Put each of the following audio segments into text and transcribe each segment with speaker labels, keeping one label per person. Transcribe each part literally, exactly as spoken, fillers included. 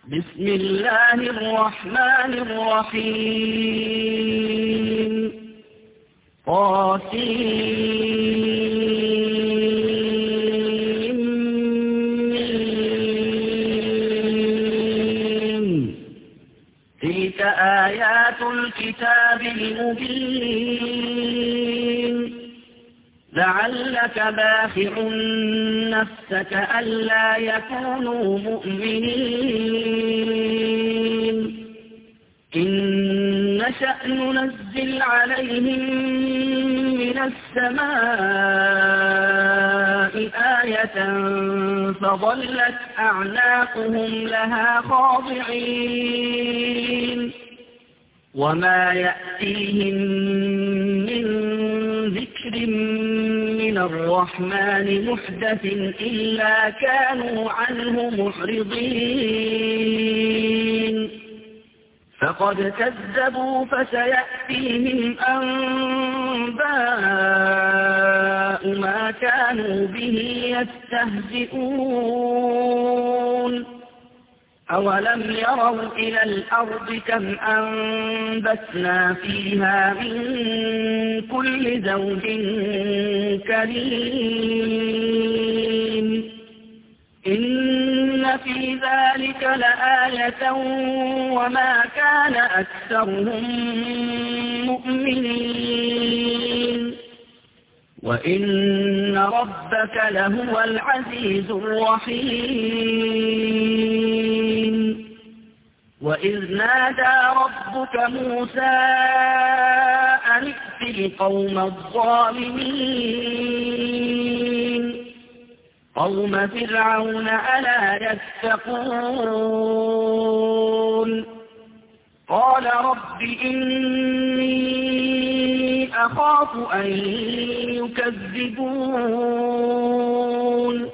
Speaker 1: بسم الله الرحمن الرحيم طاسيم تلك آيات الكتاب المبين لعلك باخع نفسك ألا يكونوا مؤمنين إن نشأ ننزل عليهم من السماء آية فظلت أعناقهم لها خاضعين وما يأتيهم من ذكر من الرحمن محدث إلا كانوا عنه معرضين فقد كذبوا فسيأتيهم أنباء ما كانوا به يستهزئون أولم يروا إلى الأرض كم أنبتنا فيها من كل زوج كريم إن في ذلك لآية وما كان أكثرهم مؤمنين وإن ربك لهو العزيز الرحيم وإذ نادى ربك موسى أن ائت القوم الظالمين قوم فرعون ألا يتقون قال رب إني أخاف أن يكذبون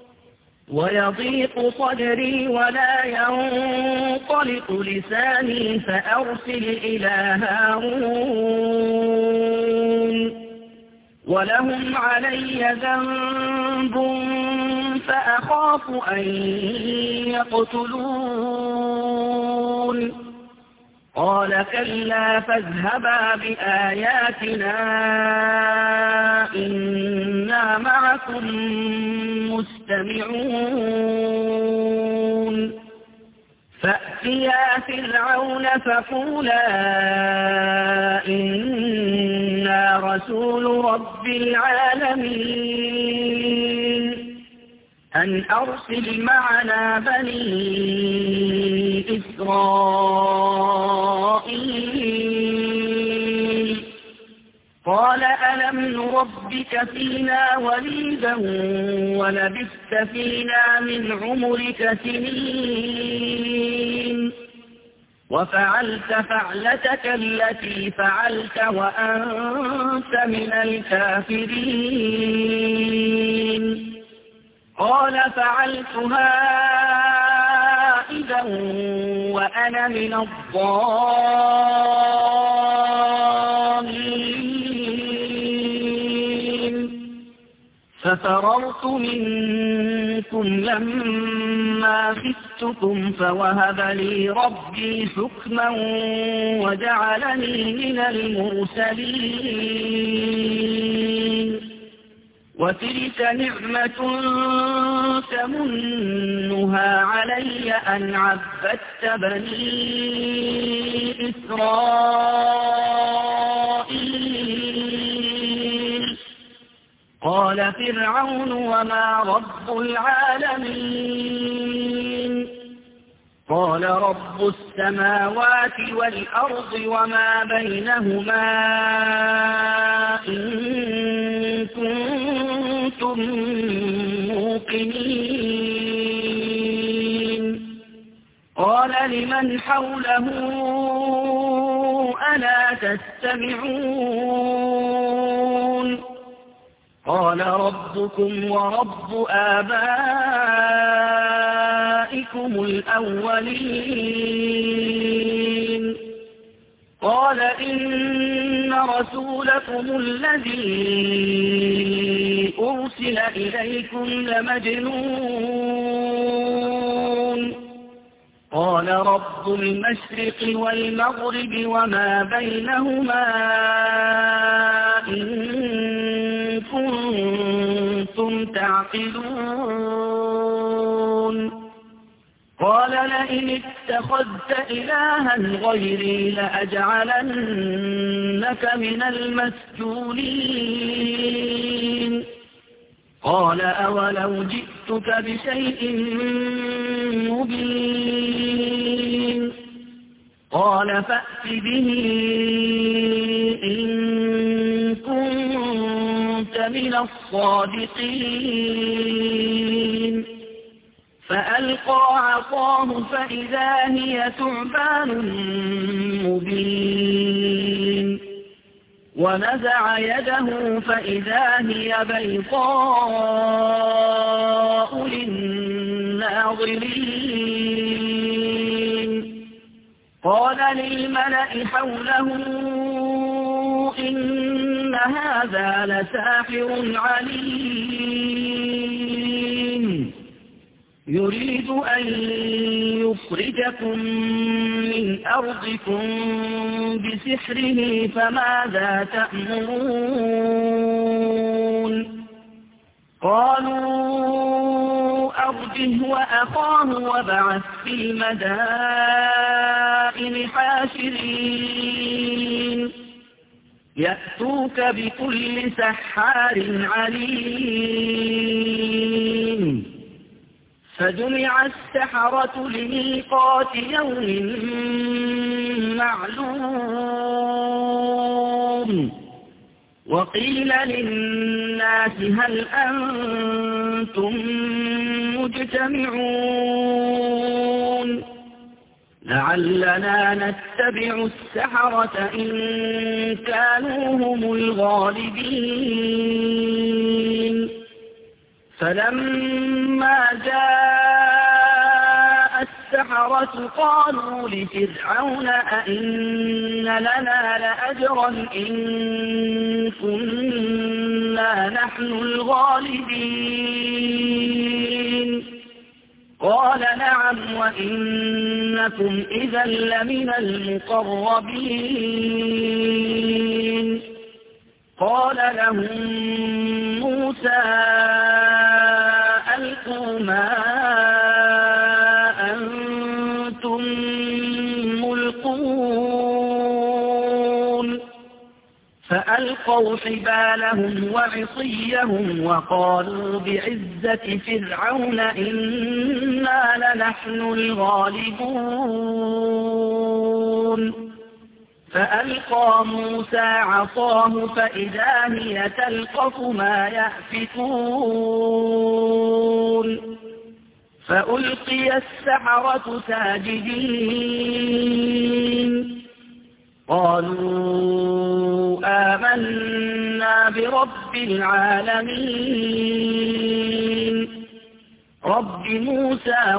Speaker 1: ويضيق صدري ولا ينطلق لساني فأرسل إلى هارون ولهم علي ذنب فأخاف أن يقتلون قال كلا فاذهبا بآياتنا إنا معكم مستمعون فأتيا فرعون فقولا إنا رسول رب العالمين أن أرسل معنا بني إسرائيل قال ألم نربك فينا وليدا ولبثت فينا من عمرك سنين وفعلت فعلتك التي فعلت وأنت من الكافرين قال فعلتها إذا وأنا من الضالين ففررت منكم لما خفتكم فوهب لي ربي حكما وجعلني من المرسلين وتلك نعمة تمنها علي أن عبدت بني إسرائيل قال فرعون وما رب العالمين قال رب السماوات والأرض وما بينهما إن كنتم موقنين قال لمن حوله ألا تستمعون قال ربكم ورب آبائكم الأولين قال إن رسولكم الذي أرسل إليكم لمجنون قال رب المشرق والمغرب وما بينهما إن كنتم تعقلون قال لئن اتخذت إلها غيري لأجعلنك من المسجونين قال أولو جئتك بشيء مبين قال فأت به إن كنت من الصادقين فألقى عصاه فإذا هي ثعبان مبين ونزع يده فإذا هي بيضاء للناظرين قال للملأ حوله إن هذا لساحر عليم يريد أن يخرجكم من أرضكم بسحره فماذا تأمرون قالوا أرجه وأخاه وابعث في المدائن حاشرين يأتوك بكل سحار عليم فجمع السحرة لميقات يوم معلوم وقيل للناس هل أنتم مجتمعون لعلنا نتبع السحرة إن كانوا هم الغالبين فلما جاء السحرة قالوا لفرعون أئن لنا لأجرا إن كنا نحن الغالبين قال نعم وإنكم إذا لمن المقربين قال لهم موسى ألقوا ما أنتم ملقون فألقوا حبالهم وعصيهم وقالوا بعزة فرعون إنا لنحن الغالبون فألقى موسى عصاه فإذا هي تلقف ما يأفكون فألقي السحرة ساجدين قالوا آمنا برب العالمين رب موسى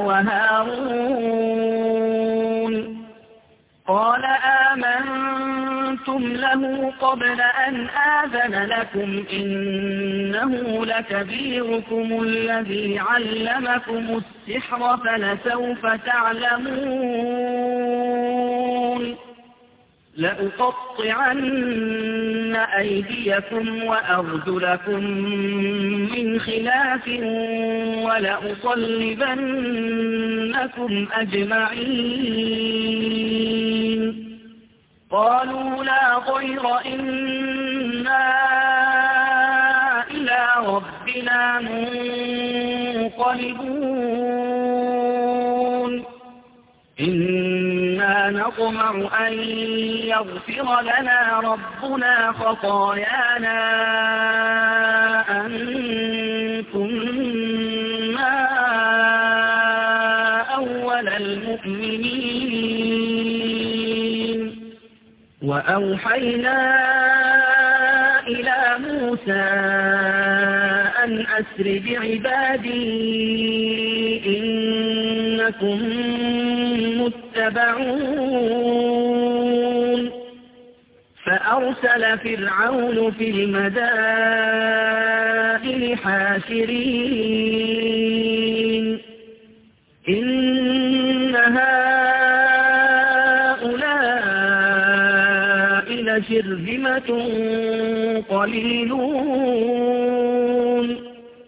Speaker 1: وهارون قال آمنتم له قبل أن آذن لكم إنه لكبيركم الذي علمكم السحر فلسوف تعلمون لأقطعن أيديكم وأرجلكم من خلاف ولأصلبنكم أجمعين قالوا لا ضير إنا إلى ربنا منقلبون إنا نطمع أن يغفر لنا ربنا خطايانا أن كنا أول المؤمنين وأوحينا إلى موسى أن أسر بعبادي إنكم متبعون فأرسل فرعون في المدائن حاشرين إن هؤلاء شرذمة قليلون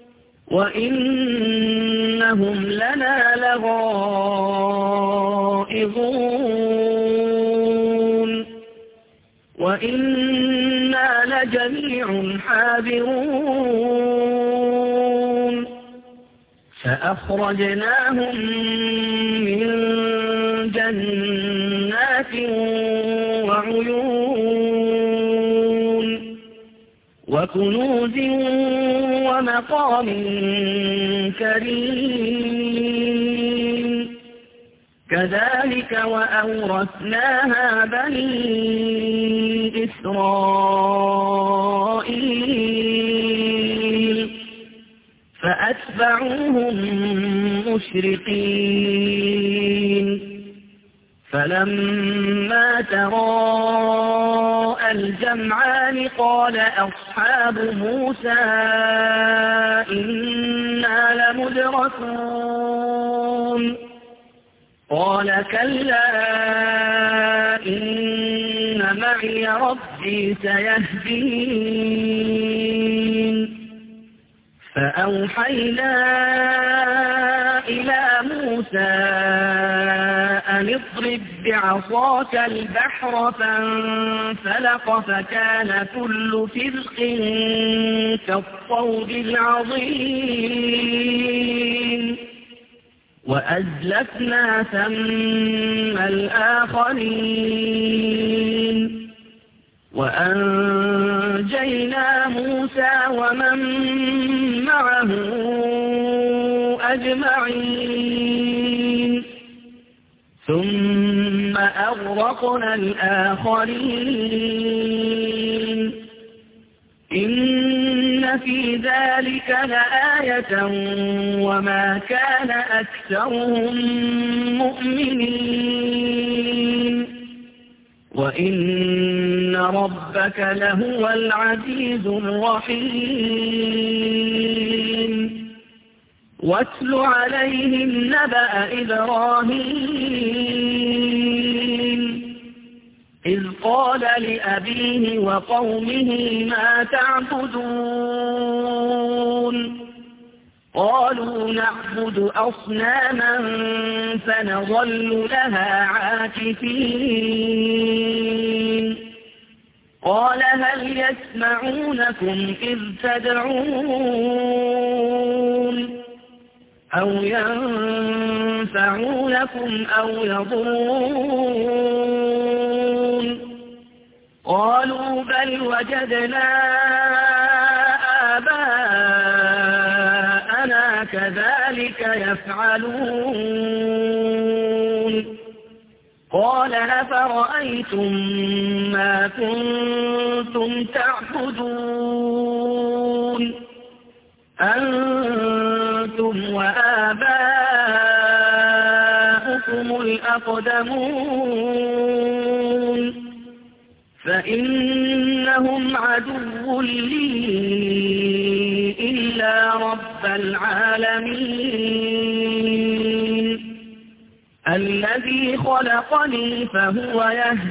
Speaker 1: وإنهم لنا لغائظون وإنا لجميع حاذرون فأخرجناهم من جنات وعيون وكنوز ومقام كريم كذلك وأورثناها بني إسرائيل فأتبعوهم مشرقين فلما تراءى الجمعان قال أصحاب موسى إنا لمدركون قال كلا إن معي ربي سيهدين فأوحينا إلى موسى أن اضرب بعصاك البحر فانفلق فكان كل فرق كالطود العظيم وأزلفنا ثم الآخرين وأنجينا موسى ومن معه أجمعين ثم أغرقنا الآخرين إن في ذلك لآية وما كان أكثرهم مؤمنين وإن ربك لهو العزيز الرحيم واتل عليهم نبأ إبراهيم إذ قال لأبيه وقومه ما تعبدون قالوا نعبد أصناما فنظل لها عاكفين قال هل يسمعونكم إذ تدعون أو ينفعونكم أو يضرون قالوا بل وجدنا آباءنا كذلك يفعلون قال أفرأيتم ما كنتم تعبدون أنتم وآباؤكم الأقدمون فإنهم عدو لي إلا رب العالمين الذي خلقني فهو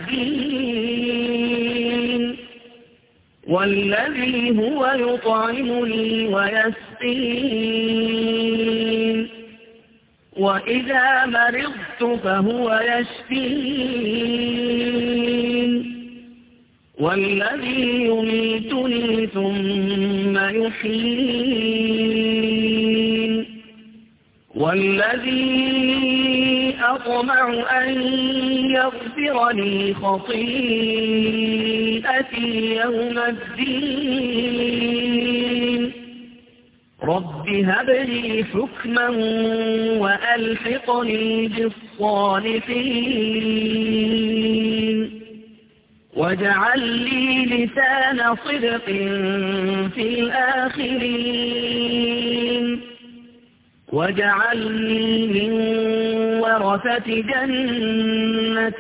Speaker 1: يهدين والذي هو يطعمني ويسقين وإذا مرضت فهو يشفين والذي يميتني ثم يحيين والذي أطمع أن يغفر لي خطيئتي يوم الدين رب هب لي حكما وألحقني بالصالحين واجعل لي لسان صدق في الآخرين واجعلني من ورثة جنة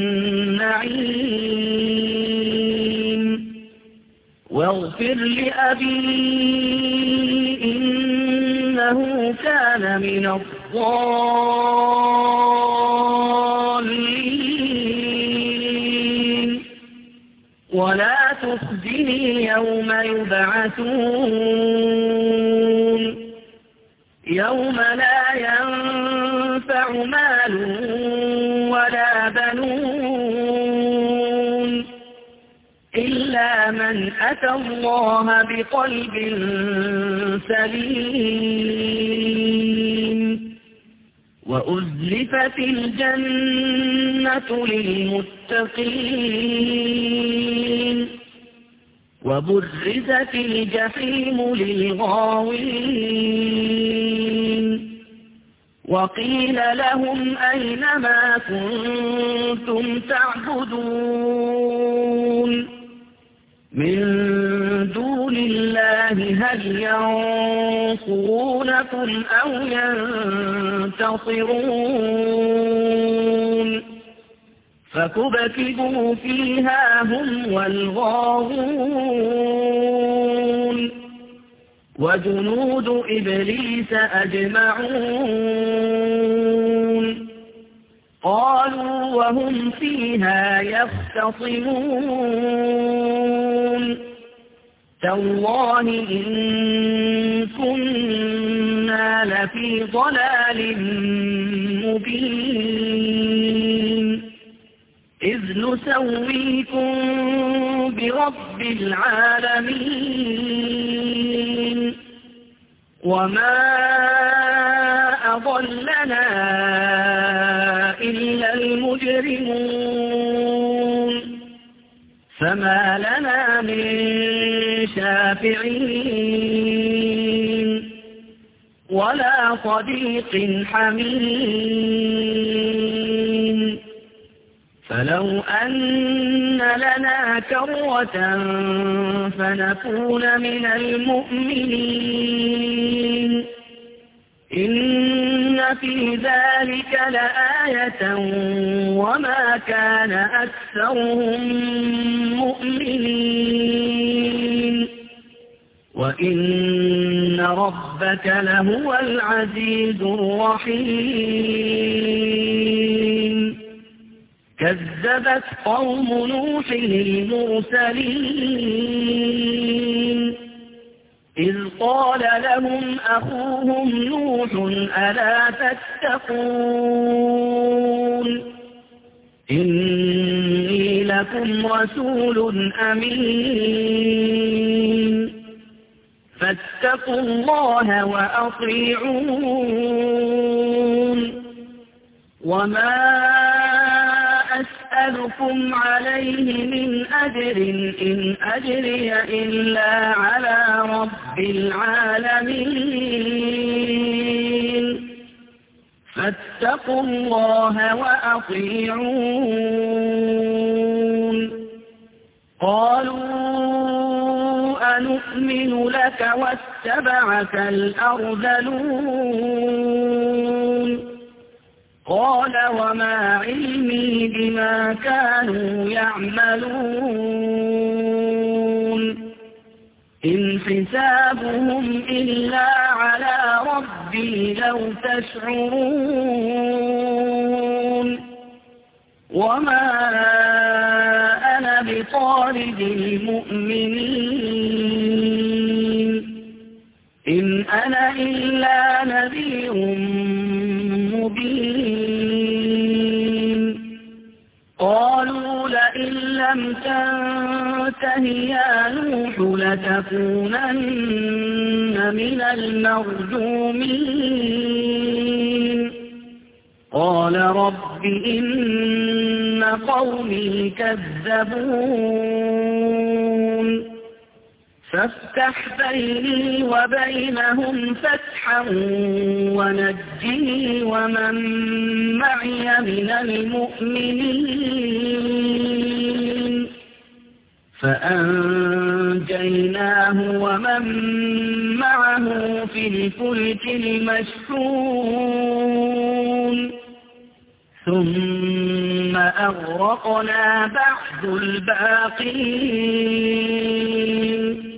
Speaker 1: النعيم واغفر لأبي إنه كان من الضالين ولا تخزني يوم يبعثون يوم لا ينفع مال ولا بنون إلا من أتى الله بقلب سليم وأزلفت الجنة للمتقين وبرزت الجحيم للغاوين وقيل لهم أين ما كنتم تعبدون من دون الله هل ينصرونكم أو ينتصرون فكبكبوا فيها هم والغاوون وجنود إبليس أجمعون قالوا وهم فيها يختصمون تالله إن كنا لفي ضلال مبين إذ نسويكم برب العالمين وما أضلنا إلا المجرمون فما لنا من شافعين ولا صديق حميم فلو أن لنا كرة فنكون من المؤمنين إن في ذلك لآية وما كان أكثرهم مؤمنين وإن ربك لهو العزيز الرحيم كذبت قوم نوح المرسلين إذ قال لهم أخوهم نوح ألا تتقون إني لكم رسول أمين فاتقوا الله وأطيعون وما أسألكم عليه من أجر إن أجري إلا على رب العالمين فاتقوا الله وأطيعون قالوا أنؤمن لك واتبعك الأرذلون قال وما علمي بما كانوا يعملون إن حسابهم إلا على ربي لو تشعرون وما أنا بطارد المؤمنين إن أنا إلا نذير مبين قالوا لئن لم تنته يا نوح لتكونن من المرجومين قال رب إن قومي كذبون فافتح بيني وبينهم فتحا ونجني ومن معي من المؤمنين فأنجيناه ومن معه في الفلك المشحون ثم أغرقنا بعد الباقين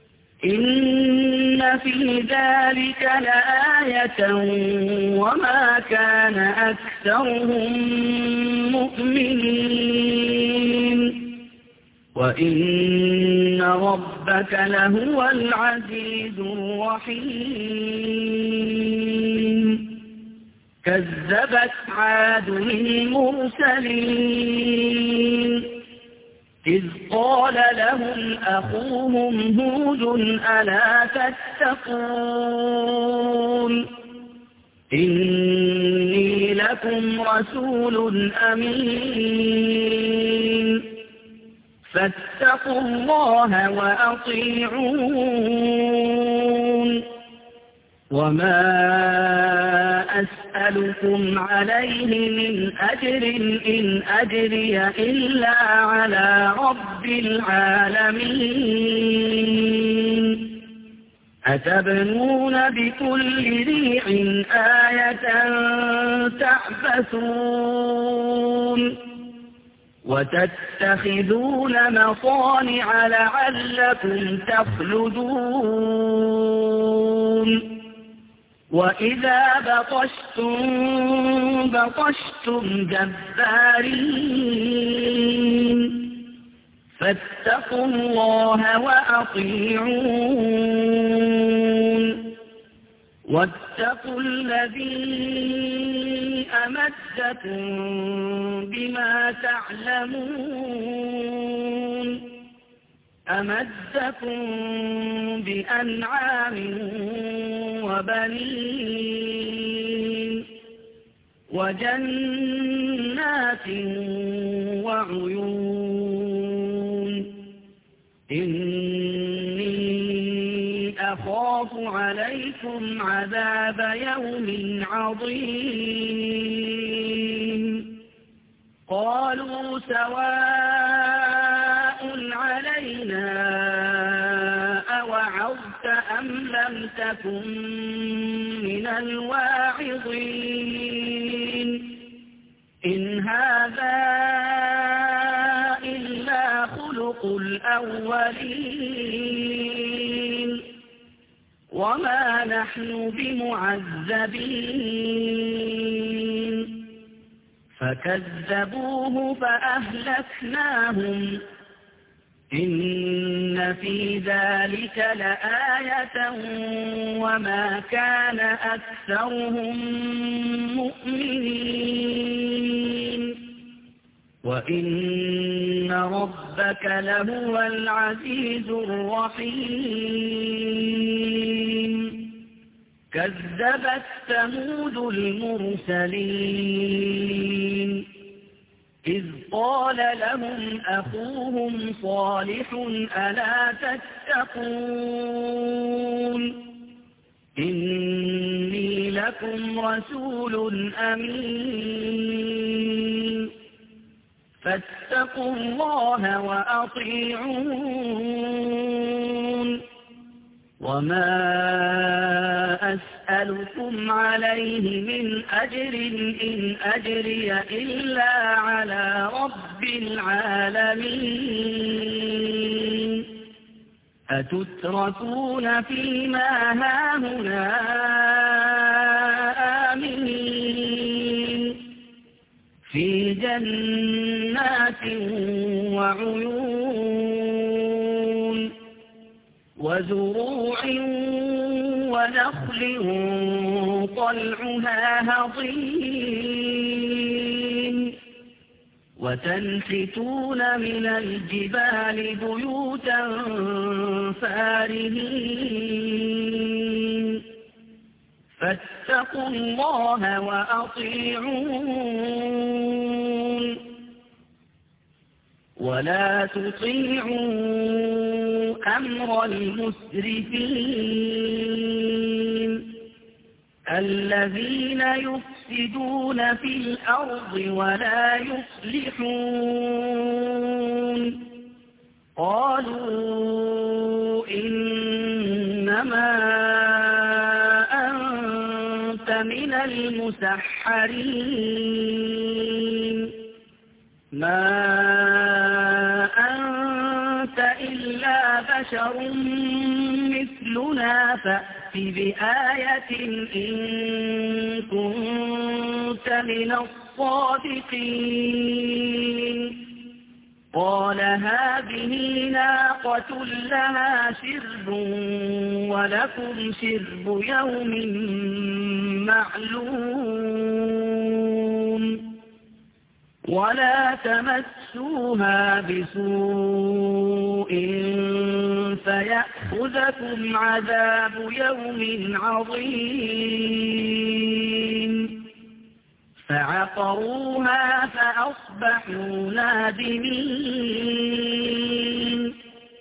Speaker 1: إن في ذلك لآية وما كان أكثرهم مؤمنين وإن ربك لهو العزيز الرحيم كذبت عاد المرسلين إذ قال لهم أخوهم هود ألا تتقون إني لكم رسول أمين فاتقوا الله وأطيعون وما أسألكم عليه من أجر إن أجري إلا على رب العالمين أتبنون بكل ريع آية تعبثون وتتخذون مصانع لعلكم تخلدون وإذا بطشتم بطشتم جبارين فاتقوا الله وأطيعون واتقوا الذي أمدكم بما تعلمون أمدكم بأنعام وبنين وجنات وعيون إني أخاف عليكم عذاب يوم عظيم قالوا سواء علينا أوعظت أم لم تكن من الواعظين إن هذا إلا خلق الأولين وما نحن بمعذبين فكذبوه فأهلكناهم إن في ذلك لآية وما كان أكثرهم مؤمنين وإن ربك لهو العزيز الرحيم كذبت ثمود المرسلين إذ قال لهم أخوهم صالح ألا تتقون إني لكم رسول أمين فاتقوا الله وأطيعون وما أسألكم عليه من أجر إن أجري إلا على رب العالمين أتتركون فيما هاهنا آمنين في جنات وعيون وزروع ونخل طلعها هضيم وتنحتون من الجبال بيوتا فارهين فاتقوا الله وأطيعون ولا تطيعوا أمر المسرفين الذين يفسدون في الأرض ولا يصلحون قالوا إنما أنت من المسحرين ما أنت إلا بشر مثلنا فأت بآية إن كنت من الصادقين قال هذه ناقة لها شرب ولكم شرب يوم معلوم ولا تمسوها بسوء فيأخذكم عذاب يوم عظيم فعقروها فأصبحوا نادمين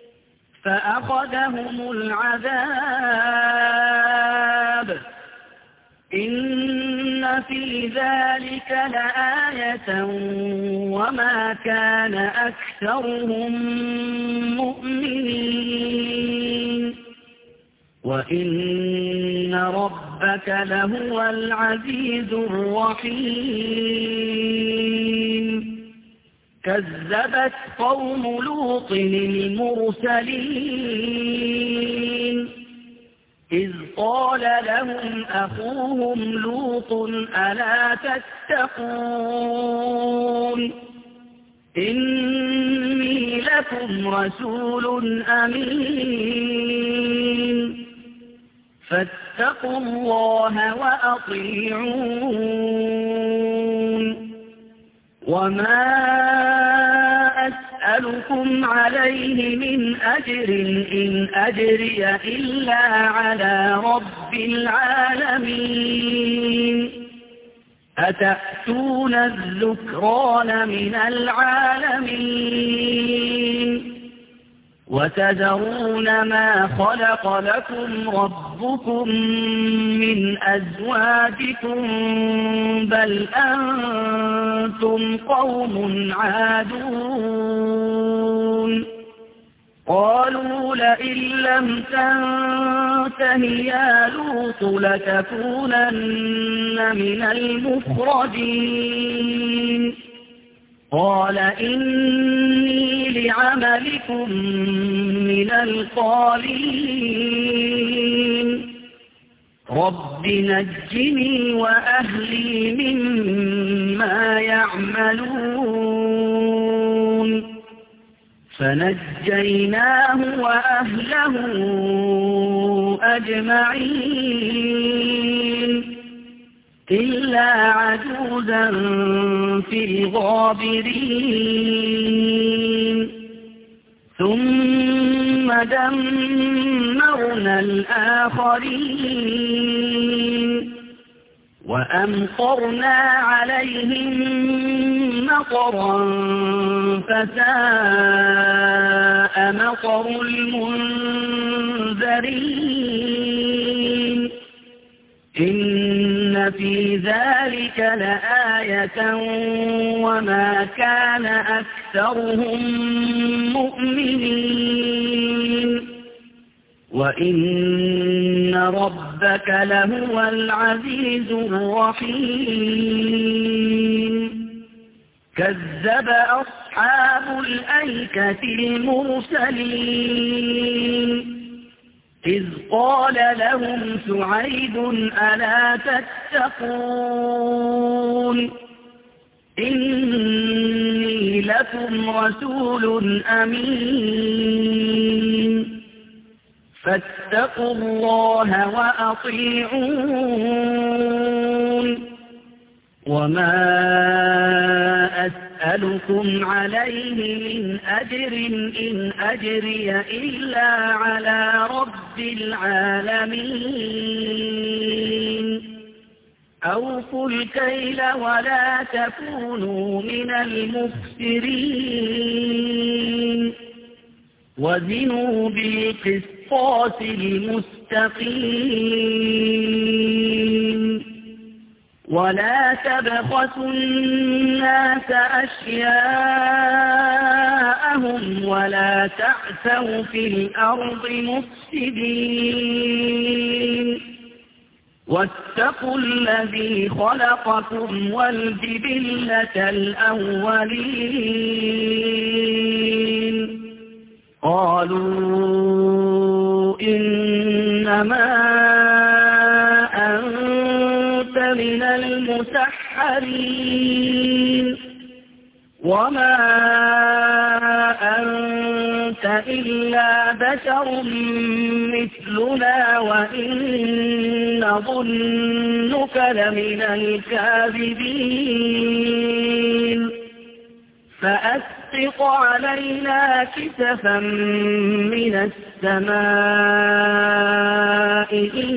Speaker 1: فأخذهم العذاب إن في ذلك لآية وما كان أكثرهم مؤمنين وإن ربك لهو العزيز الرحيم كذبت قوم لوط المرسلين إذ قال لهم أخوهم لوط ألا تتقون إني لكم رسول أمين فاتقوا الله وأطيعون وما أسألكم عليه من أجر إن أجري إلا على رب العالمين أتأتون الذكران من العالمين وتذرون ما خلق لكم ربكم من أزواجكم بل أنتم قوم عادون قالوا لئن لم تنته يا لوط لتكونن من المخرجين قال إني لعملكم من القالين رب نجني وأهلي مما يعملون فنجيناه وأهله أجمعين إلا عجوزا في الغابرين ثم دمرنا الآخرين وأمطرنا عليهم مطرا فساء مطر المنذرين إن في ذلك لآية وما كان أكثرهم مؤمنين وإن ربك لهو العزيز الرحيم كذب أصحاب الأيكة المرسلين إذ قال لهم شعيب ألا تتقون إني لكم رسول أمين فاتقوا الله وأطيعون وما أسألكم عليه من أجر إن أجري إلا على رب العالمين أوفوا الكيل ولا تكونوا من المخسرين وزنوا بالقسطاس المستقيم ولا تبخسوا الناس أشياءهم ولا تعثوا في الأرض مفسدين واتقوا الذي خلقكم والجبلة الأولين قالوا إنما أنت من المسحرين وما أنت إلا بشر مثلنا وإن نظنك لمن الكاذبين فأسقط علينا كسفا من السماء إن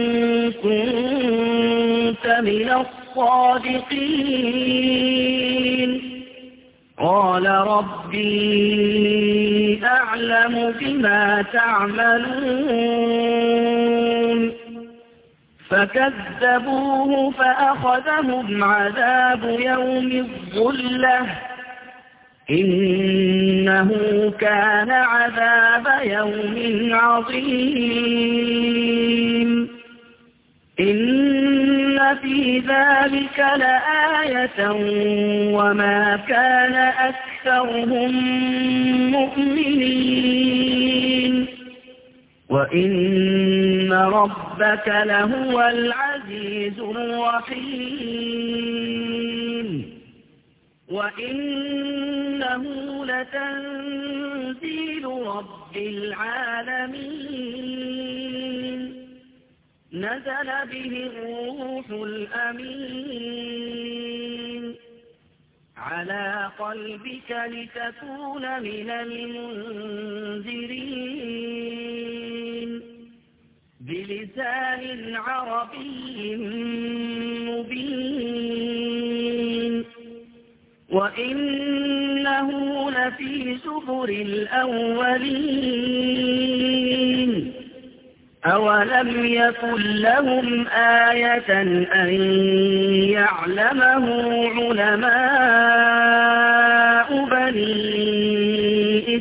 Speaker 1: كنت من الصادقين قال ربي أعلم بما تعملون فكذبوه فأخذهم عذاب يوم الظلة إنه كان عذاب يوم عظيم إن في ذلك لآية وما كان أكثرهم مؤمنين وإن ربك لهو العزيز الرحيم وإنه لتنزيل رب العالمين نزل به الروح الأمين على قلبك لتكون من المنذرين بلسان عربي مبين وإنه لفي زبر الأولين أولم يكن لهم آية أن يعلمه علماء بني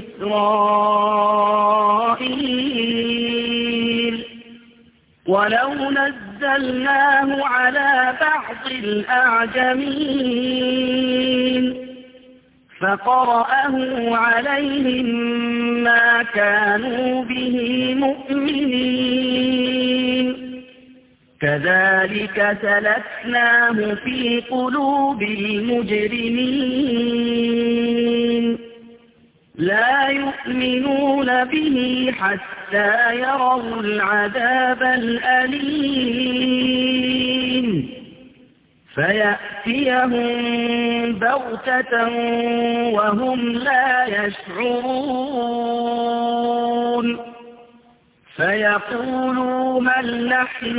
Speaker 1: إسرائيل ولو نزلناه على بعض الأعجمين فقرأه عليهم ما كانوا به مؤمنين كذلك سلكناه في قلوب المجرمين لا يؤمنون به حتى يروا العذاب الأليم فيأتيهم بغتة وهم لا يشعرون فيقولوا هل نحن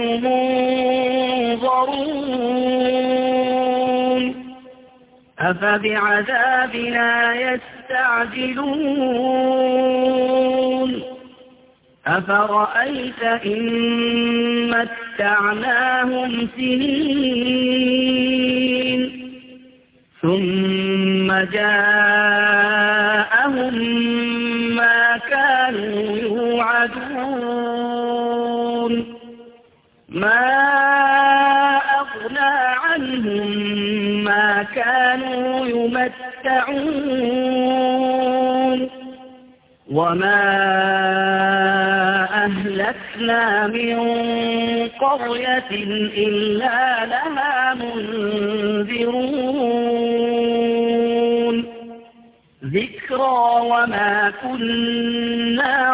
Speaker 1: منظرون أفبعذابنا يستعجلون أفرأيت إن متعناهم سنين ثم جاءهم ما كانوا يوعدون ما أغنى عنهم ما كانوا يمتعون وما أهلكنا من قرية إلا لها منذرون ذكرى وما كنا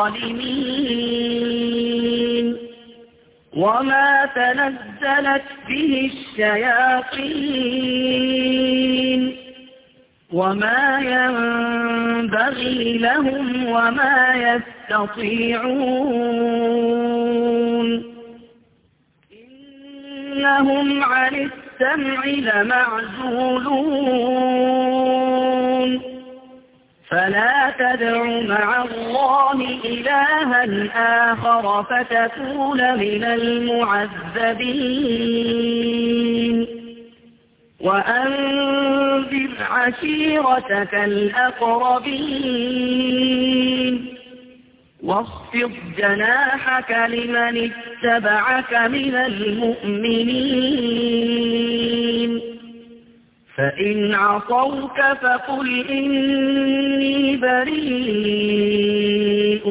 Speaker 1: ظالمين وما تنزلت به الشياطين وما ينبغي لهم وما يستطيعون إنهم عن السمع لمعزولون فلا تدع مع الله إلها آخر فتكون من المعذبين وأنذر عشيرتك الأقربين واخفض جناحك لمن اتبعك من المؤمنين فإن عصوك فقل إني بريء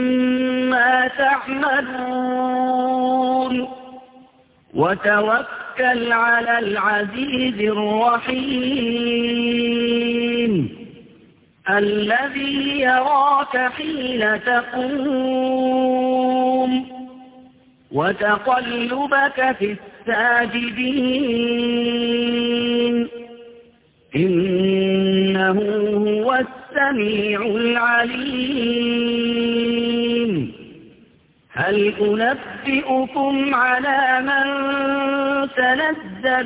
Speaker 1: مما تعملون وتوكل وتوكل على العزيز الرحيم الذي يراك حين تقوم وتقلبك في الساجدين إنه هو السميع العليم هل أنبئكم على من تنزل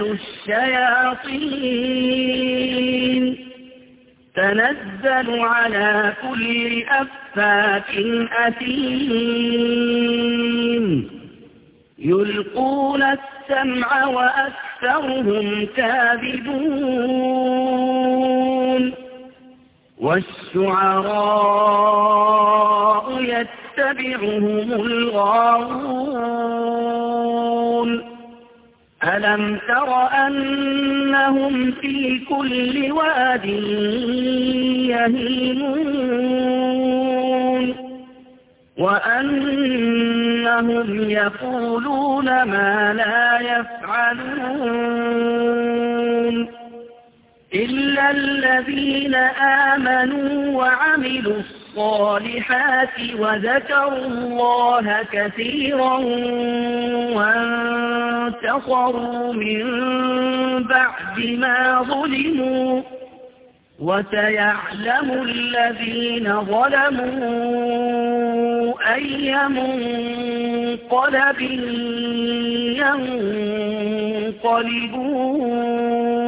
Speaker 1: الشياطين تنزل على كل أفاك أثيم يلقون السمع وأكثرهم كاذبون والشعراء يتبعهم الغاوون ألم تر أنهم في كل واد يهيمون وأنهم يقولون ما لا يفعلون إلا الذين آمنوا وعملوا الصالحات وذكروا الله كثيرا وانتصروا من بعد ما ظلموا وسيعلم الذين ظلموا أي منقلب ينقلبون